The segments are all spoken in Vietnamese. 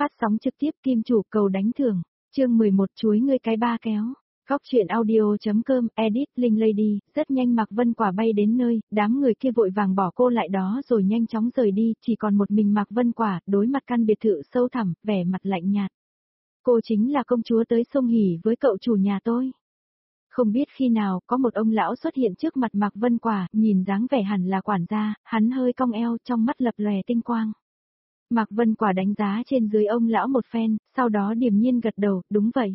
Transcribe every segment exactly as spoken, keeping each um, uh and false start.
Phát sóng trực tiếp kim chủ cầu đánh thưởng, chương mười một chuối ngươi cái ba kéo. Góc chuyện audio.com, edit, Linh Lady, rất nhanh Mạc Vân Quả bay đến nơi, đám người kia vội vàng bỏ cô lại đó rồi nhanh chóng rời đi, chỉ còn một mình Mạc Vân Quả, đối mặt căn biệt thự sâu thẳm, vẻ mặt lạnh nhạt. Cô chính là công chúa tới sông hỉ với cậu chủ nhà tôi. Không biết khi nào, có một ông lão xuất hiện trước mặt Mạc Vân Quả, nhìn dáng vẻ hẳn là quản gia, hắn hơi cong eo, trong mắt lập lòe tinh quang. Mạc Vân Quả đánh giá trên dưới ông lão một phen, sau đó điềm nhiên gật đầu, đúng vậy.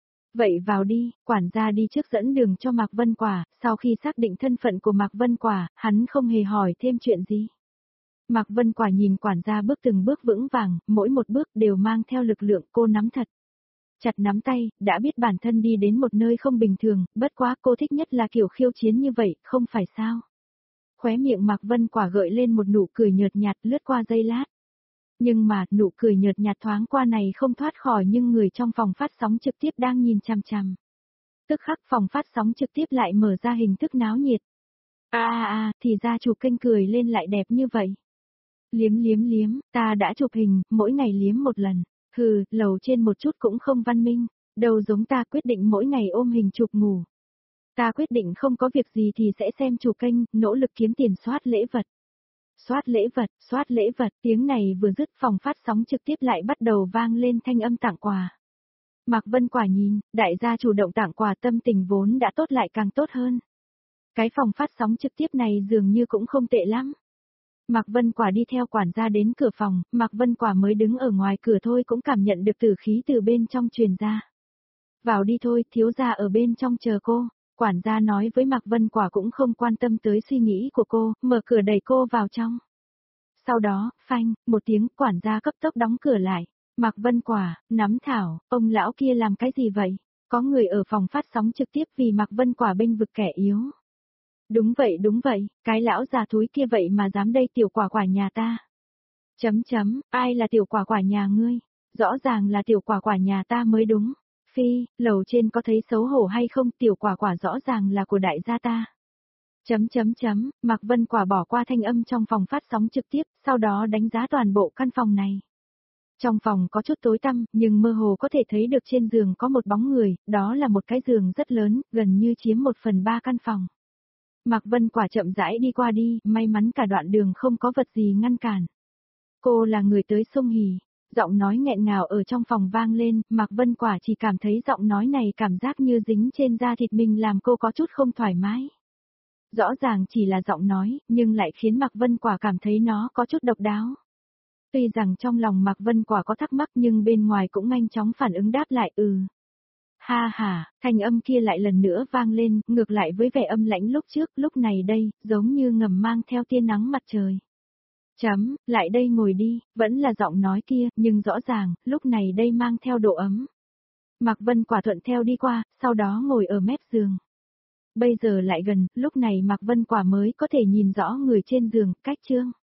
Vậy vào đi, quản gia đi trước dẫn đường cho Mạc Vân Quả, sau khi xác định thân phận của Mạc Vân Quả, hắn không hề hỏi thêm chuyện gì. Mạc Vân Quả nhìn quản gia bước từng bước vững vàng, mỗi một bước đều mang theo lực lượng, cô nắm thật. Chặt nắm tay, đã biết bản thân đi đến một nơi không bình thường, bất quá cô thích nhất là kiểu khiêu chiến như vậy, không phải sao. Khóe miệng Mạc Vân Quả gợi lên một nụ cười nhợt nhạt lướt qua giây lát. Nhưng mà, nụ cười nhợt nhạt thoáng qua này không thoát khỏi nhưng người trong phòng phát sóng trực tiếp đang nhìn chằm chằm. Tức khắc phòng phát sóng trực tiếp lại mở ra hình thức náo nhiệt. À à à, thì ra chụp kênh cười lên lại đẹp như vậy. Liếm liếm liếm, ta đã chụp hình, mỗi ngày liếm một lần. Hừ, lầu trên một chút cũng không văn minh. Đâu giống ta quyết định mỗi ngày ôm hình chụp ngủ. Ta quyết định không có việc gì thì sẽ xem chụp kênh, nỗ lực kiếm tiền soát lễ vật. Soát lễ vật, soát lễ vật, tiếng này vừa dứt phòng phát sóng trực tiếp lại bắt đầu vang lên thanh âm tặng quà. Mạc Vân Quả nhìn, đại gia chủ động tặng quà tâm tình vốn đã tốt lại càng tốt hơn. Cái phòng phát sóng trực tiếp này dường như cũng không tệ lắm. Mạc Vân Quả đi theo quản gia đến cửa phòng, Mạc Vân Quả mới đứng ở ngoài cửa thôi cũng cảm nhận được tử khí từ bên trong truyền ra. Vào đi thôi, thiếu gia ở bên trong chờ cô. Quản gia nói với Mạc Vân Quả cũng không quan tâm tới suy nghĩ của cô, mở cửa đẩy cô vào trong. Sau đó, phanh, một tiếng, quản gia cấp tốc đóng cửa lại. Mạc Vân Quả, nắm thảo, ông lão kia làm cái gì vậy? Có người ở phòng phát sóng trực tiếp vì Mạc Vân Quả bênh vực kẻ yếu. Đúng vậy đúng vậy, cái lão già thúi kia vậy mà dám đây tiểu quả quả nhà ta. Chấm chấm, ai là tiểu quả quả nhà ngươi? Rõ ràng là tiểu quả quả nhà ta mới đúng. Phi, lầu trên có thấy xấu hổ hay không, tiểu quả quả rõ ràng là của đại gia ta. Chấm chấm chấm, Mạc Vân Quả bỏ qua thanh âm trong phòng phát sóng trực tiếp, sau đó đánh giá toàn bộ căn phòng này. Trong phòng có chút tối tăm, nhưng mơ hồ có thể thấy được trên giường có một bóng người, đó là một cái giường rất lớn, gần như chiếm một phần ba căn phòng. Mạc Vân Quả chậm rãi đi qua đi, may mắn cả đoạn đường không có vật gì ngăn cản. Cô là người tới sông hỉ. Giọng nói nghẹn ngào ở trong phòng vang lên, Mạc Vân Quả chỉ cảm thấy giọng nói này cảm giác như dính trên da thịt mình làm cô có chút không thoải mái. Rõ ràng chỉ là giọng nói, nhưng lại khiến Mạc Vân Quả cảm thấy nó có chút độc đáo. Tuy rằng trong lòng Mạc Vân Quả có thắc mắc nhưng bên ngoài cũng nhanh chóng phản ứng đáp lại ừ. Ha ha, thanh âm kia lại lần nữa vang lên, ngược lại với vẻ âm lãnh lúc trước, lúc này đây, giống như ngầm mang theo tia nắng mặt trời. Chấm, lại đây ngồi đi, vẫn là giọng nói kia, nhưng rõ ràng, lúc này đây mang theo độ ấm. Mạc Vân Quả thuận theo đi qua, sau đó ngồi ở mép giường. Bây giờ lại gần, lúc này Mạc Vân Quả mới có thể nhìn rõ người trên giường, cách chương.